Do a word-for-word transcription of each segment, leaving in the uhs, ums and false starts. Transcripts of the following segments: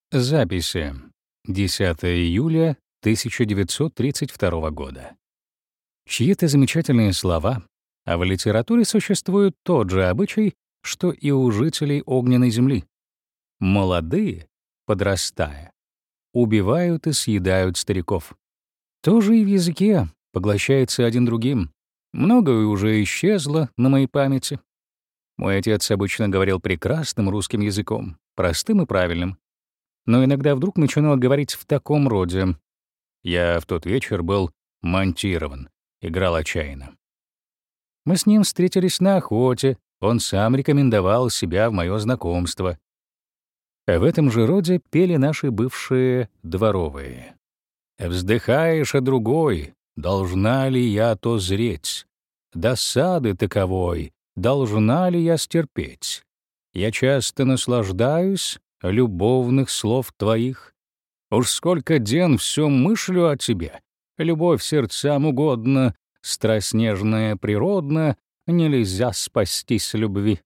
Записи. десятое июля тысяча девятьсот тридцать второго года. Чьи-то замечательные слова, а в литературе существует тот же обычай, что и у жителей огненной земли. Молодые, подрастая, убивают и съедают стариков. То же и в языке, поглощается один другим. Многое уже исчезло на моей памяти. Мой отец обычно говорил прекрасным русским языком, простым и правильным, но иногда вдруг начинал говорить в таком роде. Я в тот вечер был монтирован, играл отчаянно. Мы с ним встретились на охоте, он сам рекомендовал себя в мое знакомство. В этом же роде пели наши бывшие дворовые. «Вздыхаешь о другой, должна ли я то зреть? Досады таковой, должна ли я стерпеть? Я часто наслаждаюсь любовных слов твоих. Уж сколько ден всё мыслю о тебе. Любовь сердцам угодна, страсть нежная природна, нельзя спастись любви».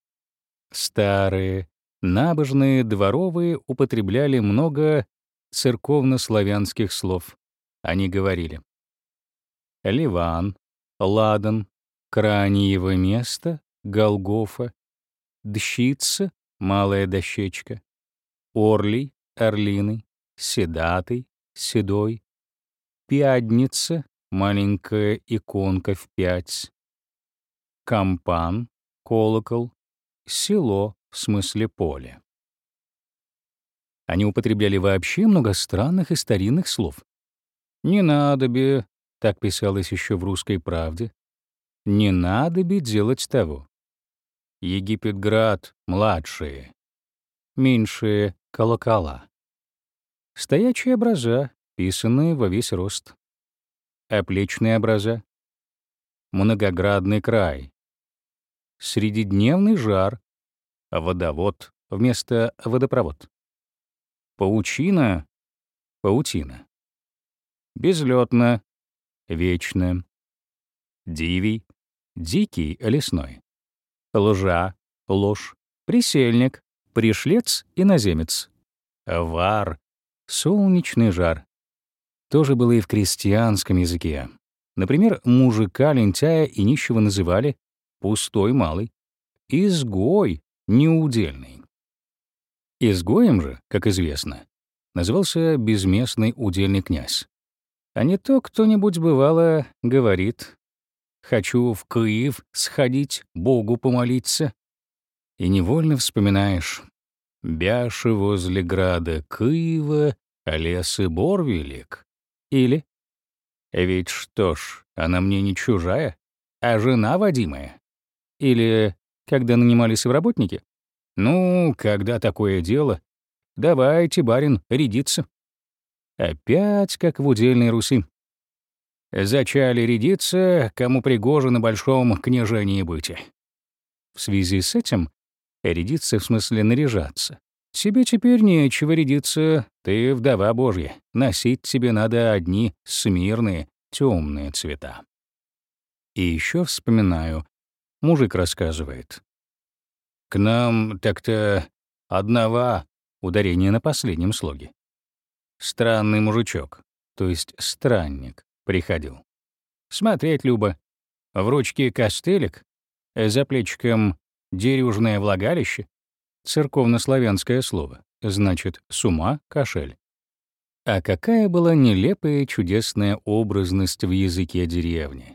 Старые, набожные дворовые употребляли много церковнославянских слов. Они говорили: Ливан, Ладан, Краниево место, Голгофа, Дщица, малая дощечка, Орлий, орлиный, Седатый, седой, Пядница, маленькая иконка в пять, Кампан, колокол, село, в смысле поле. Они употребляли вообще много странных и старинных слов. «Не надобе», — так писалось еще в «Русской правде», «не надобе делать того». Египетград, младшие, меньшие колокола. Стоячие образа, писанные во весь рост. Оплечные образа. Многоградный край. Средидневный жар. Водовод вместо водопровод. Паучина — паутина. Безлётно — вечно. Дивий — дикий, лесной. Лжа — ложь. Присельник — пришлец, иноземец. Вар — солнечный жар. Тоже было и в крестьянском языке. Например, мужика, лентяя и нищего называли пустой малый, изгой неудельный. Изгоем же, как известно, назывался безместный удельный князь. А не то кто-нибудь, бывало, говорит: «Хочу в Киев сходить, Богу помолиться». И невольно вспоминаешь: «Бяши возле града Киева, лес и бор велик». Или «Ведь что ж, она мне не чужая, а жена Вадимая». Или когда нанимались в работники: «Ну, когда такое дело, давайте, барин, рядиться». Опять как в удельной Руси. «Зачали рядиться, кому пригоже на большом княжении быть». В связи с этим рядиться в смысле наряжаться. Тебе теперь нечего рядиться, ты вдова Божья, носить тебе надо одни смирные, темные цвета. И еще вспоминаю, мужик рассказывает: «К нам так-то одного», ударение на последнем слоге, «странный мужичок, то есть странник, приходил. Смотреть любо, в ручке костылик, за плечиком дерюжное влагалище». Церковнославянское слово, значит, с ума кошель. А какая была нелепая и чудесная образность в языке деревни.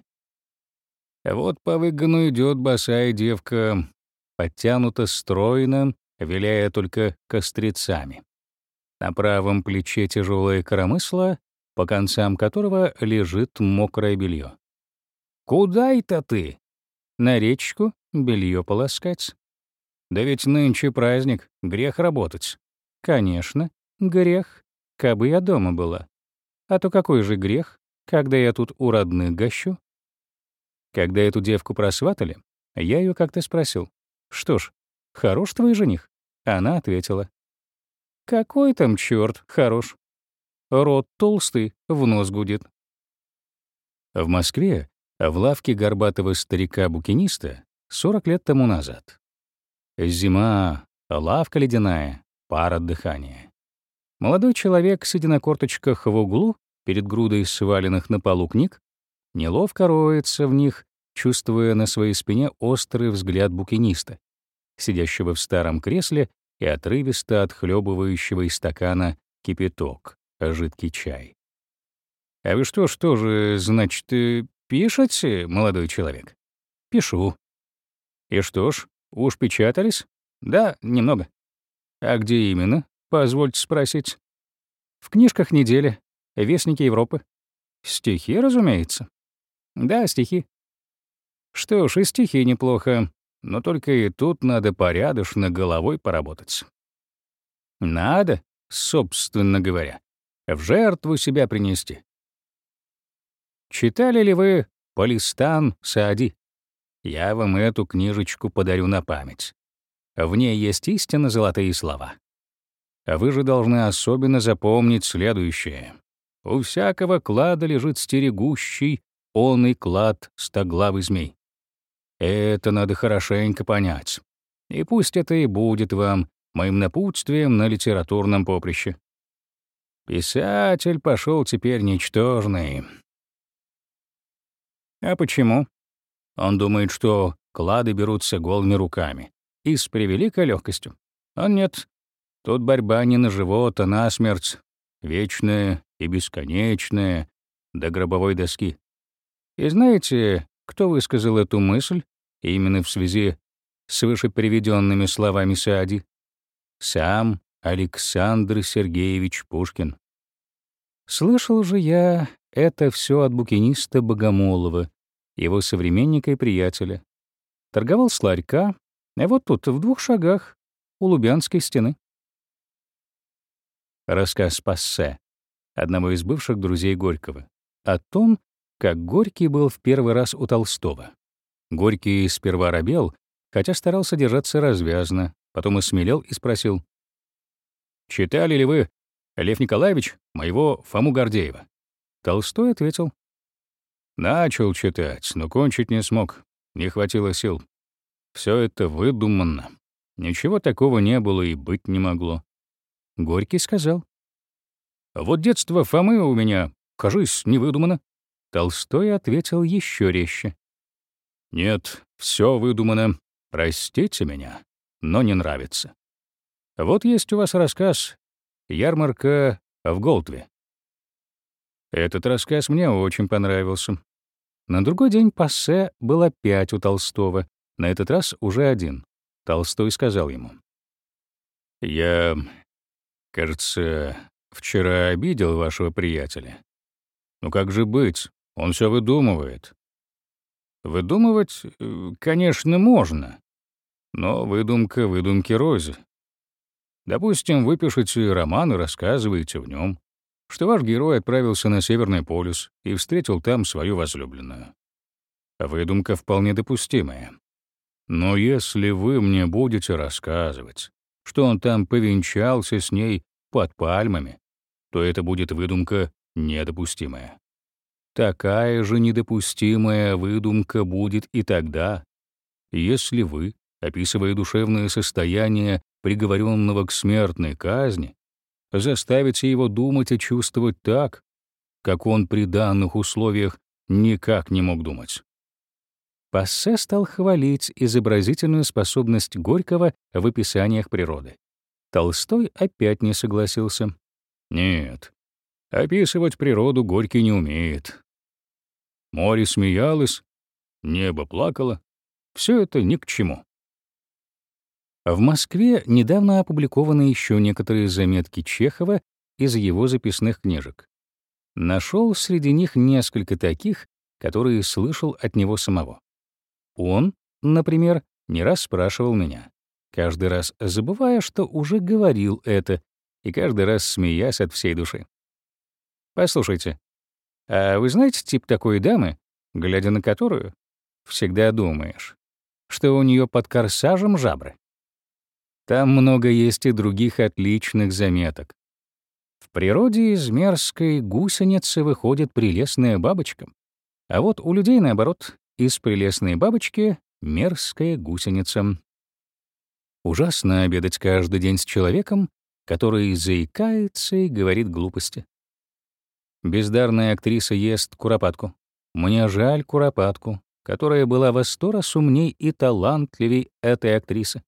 Вот по выгону идет босая девка, подтянута стройно, виляя только кострицами. На правом плече тяжелое коромысло, по концам которого лежит мокрое белье. «Куда это ты?» «На речку белье полоскать». «Да ведь нынче праздник, грех работать». «Конечно, грех, кабы я дома была. А то какой же грех, когда я тут у родных гощу?» Когда эту девку просватали, я ее как-то спросил: «Что ж, хорош твой жених?» Она ответила: «Какой там чёрт хорош? Рот толстый, в нос гудит». В Москве, в лавке горбатого старика-букиниста сорок лет тому назад. Зима, лавка ледяная, пар от дыхания. Молодой человек, сидя на корточках в углу, перед грудой сваленных на полу книг, неловко роется в них, чувствуя на своей спине острый взгляд букиниста, сидящего в старом кресле и отрывисто отхлебывающего из стакана кипяток, жидкий чай. «А вы что, что же, значит, э, пишете, молодой человек?» «Пишу». «И что ж, уж печатались?» «Да, немного». «А где именно, позвольте спросить?» «В книжках недели, Вестнике Европы». «Стихи, разумеется». «Да, стихи». «Что ж, и стихи неплохо, но только и тут надо порядочно головой поработать». «Надо, собственно говоря, в жертву себя принести». Читали ли вы «Полистан Саади»? Я вам эту книжечку подарю на память. В ней есть истинно золотые слова. А вы же должны особенно запомнить следующее. У всякого клада лежит стерегущий, он и клад стоглавый змей. Это надо хорошенько понять. И пусть это и будет вам моим напутствием на литературном поприще. Писатель пошел теперь ничтожный. А почему? Он думает, что клады берутся голыми руками и с превеликой легкостью. А нет, тут борьба не на живот, а на смерть, вечная и бесконечная, до гробовой доски. И знаете, кто высказал эту мысль именно в связи с вышеприведенными словами Саади? Сам Александр Сергеевич Пушкин. Слышал же я это все от букиниста Богомолова, его современника и приятеля. Торговал с ларька, а вот тут, в двух шагах, у Лубянской стены. Рассказ Пассе, одного из бывших друзей Горького, о том, как Горький был в первый раз у Толстого. Горький сперва робел, хотя старался держаться развязно, потом осмелел и спросил: «Читали ли вы, Лев Николаевич, моего Фому Гордеева?» Толстой ответил: «Начал читать, но кончить не смог, не хватило сил. Все это выдуманно. Ничего такого не было и быть не могло». Горький сказал: «Вот детство Фомы у меня, кажись, не выдумано». Толстой ответил еще резче: «Нет, все выдумано. Простите меня, но не нравится. Вот есть у вас рассказ «Ярмарка в Голтве». Этот рассказ мне очень понравился». На другой день Пассе был опять у Толстого, на этот раз уже один. Толстой сказал ему: «Я, кажется, вчера обидел вашего приятеля. Ну как же быть? Он все выдумывает». «Выдумывать, э, конечно, можно, но выдумка выдумки рознь. Допустим, вы пишете роман и рассказываете в нем, что ваш герой отправился на Северный полюс и встретил там свою возлюбленную. Выдумка вполне допустимая. Но если вы мне будете рассказывать, что он там повенчался с ней под пальмами, то это будет выдумка недопустимая. Такая же недопустимая выдумка будет и тогда, если вы, описывая душевное состояние приговоренного к смертной казни, заставите его думать и чувствовать так, как он при данных условиях никак не мог думать». Пассе стал хвалить изобразительную способность Горького в описаниях природы. Толстой опять не согласился. «Нет, описывать природу Горький не умеет. Море смеялось, небо плакало. Все это ни к чему». В Москве недавно опубликованы еще некоторые заметки Чехова из его записных книжек. Нашел среди них несколько таких, которые слышал от него самого. Он, например, не раз спрашивал меня, каждый раз забывая, что уже говорил это, и каждый раз смеясь от всей души: «Послушайте, а вы знаете тип такой дамы, глядя на которую, всегда думаешь, что у нее под корсажем жабры?» Там много есть и других отличных заметок. В природе из мерзкой гусеницы выходит прелестная бабочка, а вот у людей, наоборот, из прелестной бабочки — мерзкая гусеница. Ужасно обедать каждый день с человеком, который заикается и говорит глупости. Бездарная актриса ест куропатку. Мне жаль куропатку, которая была во сто раз умней и талантливей этой актрисы.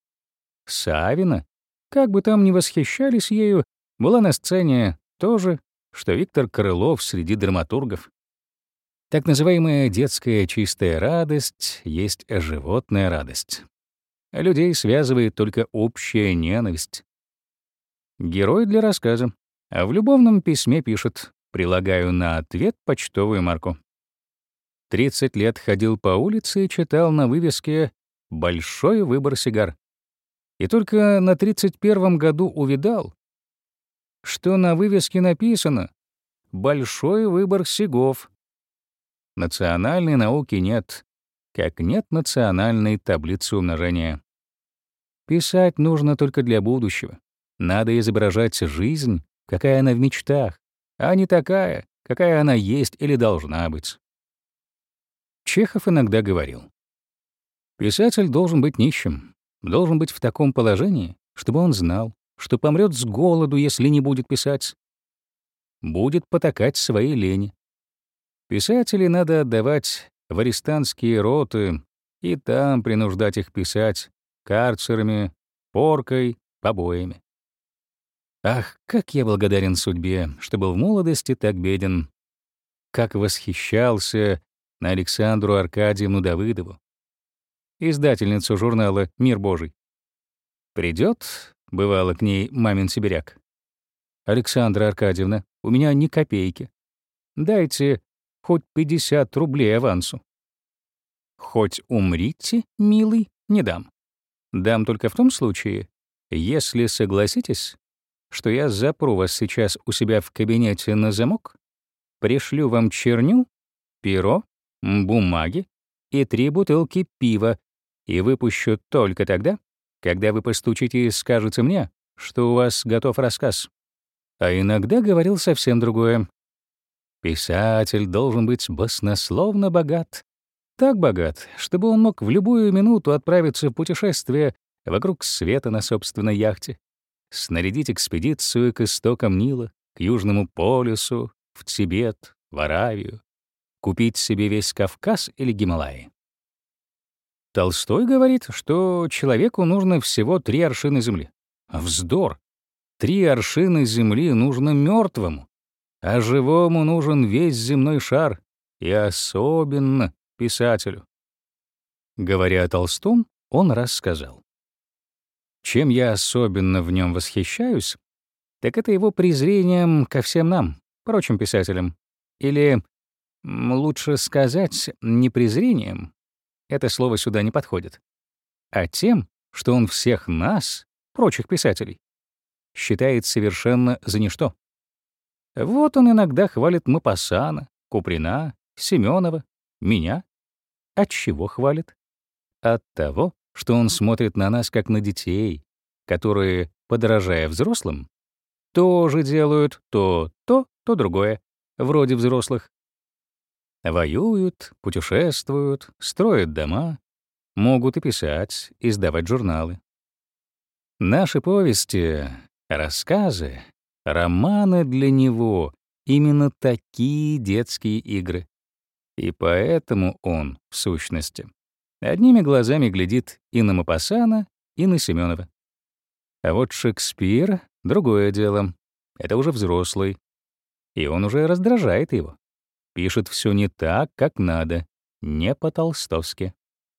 Савина, как бы там ни восхищались ею, была на сцене то же, что Виктор Крылов среди драматургов. Так называемая детская чистая радость есть животная радость. Людей связывает только общая ненависть. Герой для рассказа, а в любовном письме пишет: «Прилагаю на ответ почтовую марку». тридцать лет ходил по улице и читал на вывеске «Большой выбор сигар». И только на тридцать первом году увидал, что на вывеске написано «Большой выбор сигов». Национальной науки нет, как нет национальной таблицы умножения. Писать нужно только для будущего. Надо изображать жизнь, какая она в мечтах, а не такая, какая она есть или должна быть. Чехов иногда говорил: писатель должен быть нищим, должен быть в таком положении, чтобы он знал, что помрет с голоду, если не будет писать. Будет потакать своей лени. Писателей надо отдавать в арестантские роты и там принуждать их писать карцерами, поркой, побоями. Ах, как я благодарен судьбе, что был в молодости так беден. Как восхищался на Александру Аркадьевну Давыдову, издательницу журнала «Мир Божий». Придет, бывало, к ней мамин сибиряк: «Александра Аркадьевна, у меня ни копейки. Дайте хоть пятьдесят рублей авансу». «Хоть умрите, милый, не дам. Дам только в том случае, если согласитесь, что я запру вас сейчас у себя в кабинете на замок, пришлю вам черню, перо, бумаги и три бутылки пива и выпущу только тогда, когда вы постучите и скажете мне, что у вас готов рассказ». А иногда говорил совсем другое. Писатель должен быть баснословно богат. Так богат, чтобы он мог в любую минуту отправиться в путешествие вокруг света на собственной яхте, снарядить экспедицию к истокам Нила, к Южному полюсу, в Тибет, в Аравию, купить себе весь Кавказ или Гималаи. Толстой говорит, что человеку нужно всего три аршина земли. Вздор! Три аршина земли нужно мертвому, а живому нужен весь земной шар, и особенно писателю. Говоря о Толстом, он раз сказал: чем я особенно в нем восхищаюсь, так это его презрением ко всем нам, прочим писателям. Или, лучше сказать, не презрением, это слово сюда не подходит, а тем, что он всех нас, прочих писателей, считает совершенно за ничто. Вот он иногда хвалит Мопассана, Куприна, Семенова, меня. От чего хвалит? От того, что он смотрит на нас как на детей, которые, подражая взрослым, тоже делают то то, то другое, вроде взрослых. Воюют, путешествуют, строят дома, могут и писать, издавать журналы. Наши повести, рассказы, романы для него — именно такие детские игры. И поэтому он, в сущности, одними глазами глядит и на Мопассана, и на Семенова. А вот Шекспир — другое дело. Это уже взрослый. И он уже раздражает его. Пишет все не так, как надо, не по-толстовски.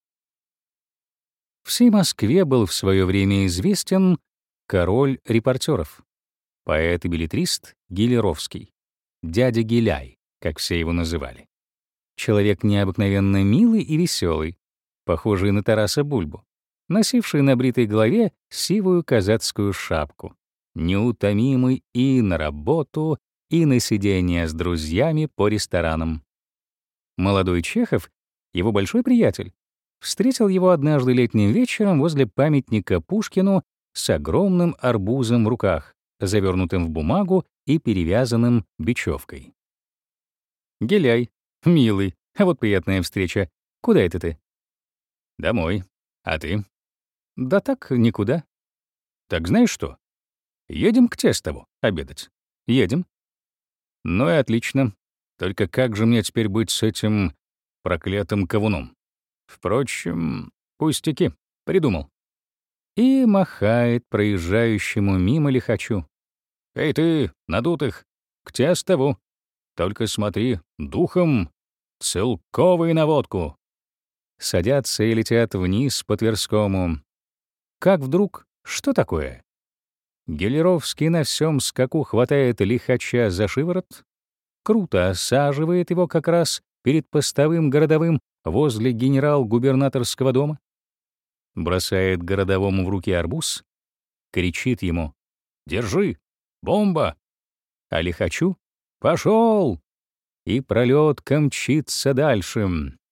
Всей Москве был в свое время известен король репортеров, поэт и беллетрист Гилеровский, дядя Гиляй, как все его называли. Человек необыкновенно милый и веселый, похожий на Тараса Бульбу, носивший на бритой голове сивую казацкую шапку, неутомимый и на работу, и на сидение с друзьями по ресторанам. Молодой Чехов, его большой приятель, встретил его однажды летним вечером возле памятника Пушкину с огромным арбузом в руках, завернутым в бумагу и перевязанным бечевкой. «Гиляй, милый, а вот приятная встреча. Куда это ты?» «Домой. А ты?» «Да так, никуда». «Так знаешь что? Едем к Тестову обедать. Едем. Ну и отлично. Только как же мне теперь быть с этим проклятым ковуном? Впрочем, пустяки. Придумал. И махает проезжающему мимо лихачу. «Эй ты, надутых, к Тестову! Только смотри, духом, целковый на водку!» Садятся и летят вниз по Тверскому. Как вдруг, что такое? Гелеровский на всем скаку хватает лихача за шиворот, круто осаживает его как раз перед постовым городовым возле генерал-губернаторского дома, бросает городовому в руки арбуз, кричит ему «Держи! Бомба!» А лихачу «Пошел!» и пролетка мчится дальше.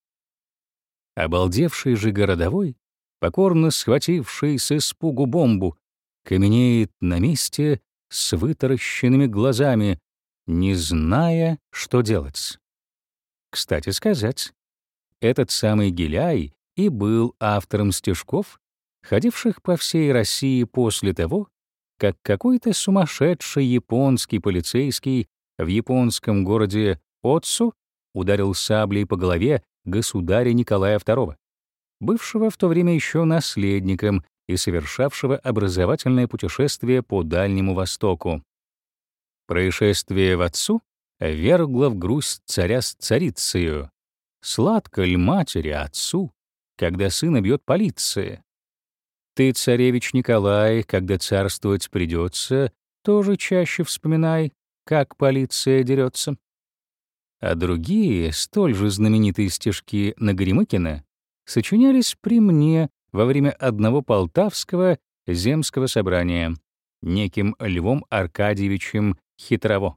Обалдевший же городовой, покорно схвативший с испугу бомбу, каменеет на месте с вытаращенными глазами, не зная, что делать. Кстати сказать, этот самый Гиляй и был автором стишков, ходивших по всей России после того, как какой-то сумасшедший японский полицейский в японском городе Отсу ударил саблей по голове государя Николая второго, бывшего в то время еще наследником и совершавшего образовательное путешествие по Дальнему Востоку. Происшествие в Отцу вергло в грусть царя с царицею. Сладко ль матери отцу, когда сына бьет полиция? Ты, царевич Николай, когда царствовать придется, тоже чаще вспоминай, как полиция дерется. А другие, столь же знаменитые стишки на Горемыкина сочинялись при мне во время одного полтавского земского собрания неким Львом Аркадьевичем Хитрово.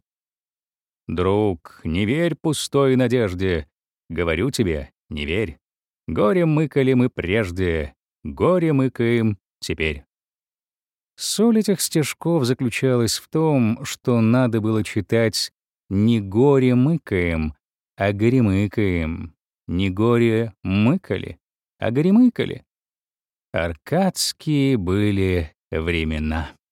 «Друг, не верь пустой надежде, говорю тебе, не верь. Горе мыкали мы прежде, горе мыкаем теперь». Соль этих стишков заключалась в том, что надо было читать не горе мыкаем, а горемыкаем, не горе мыкали, а горемыкали. Аркадские были времена.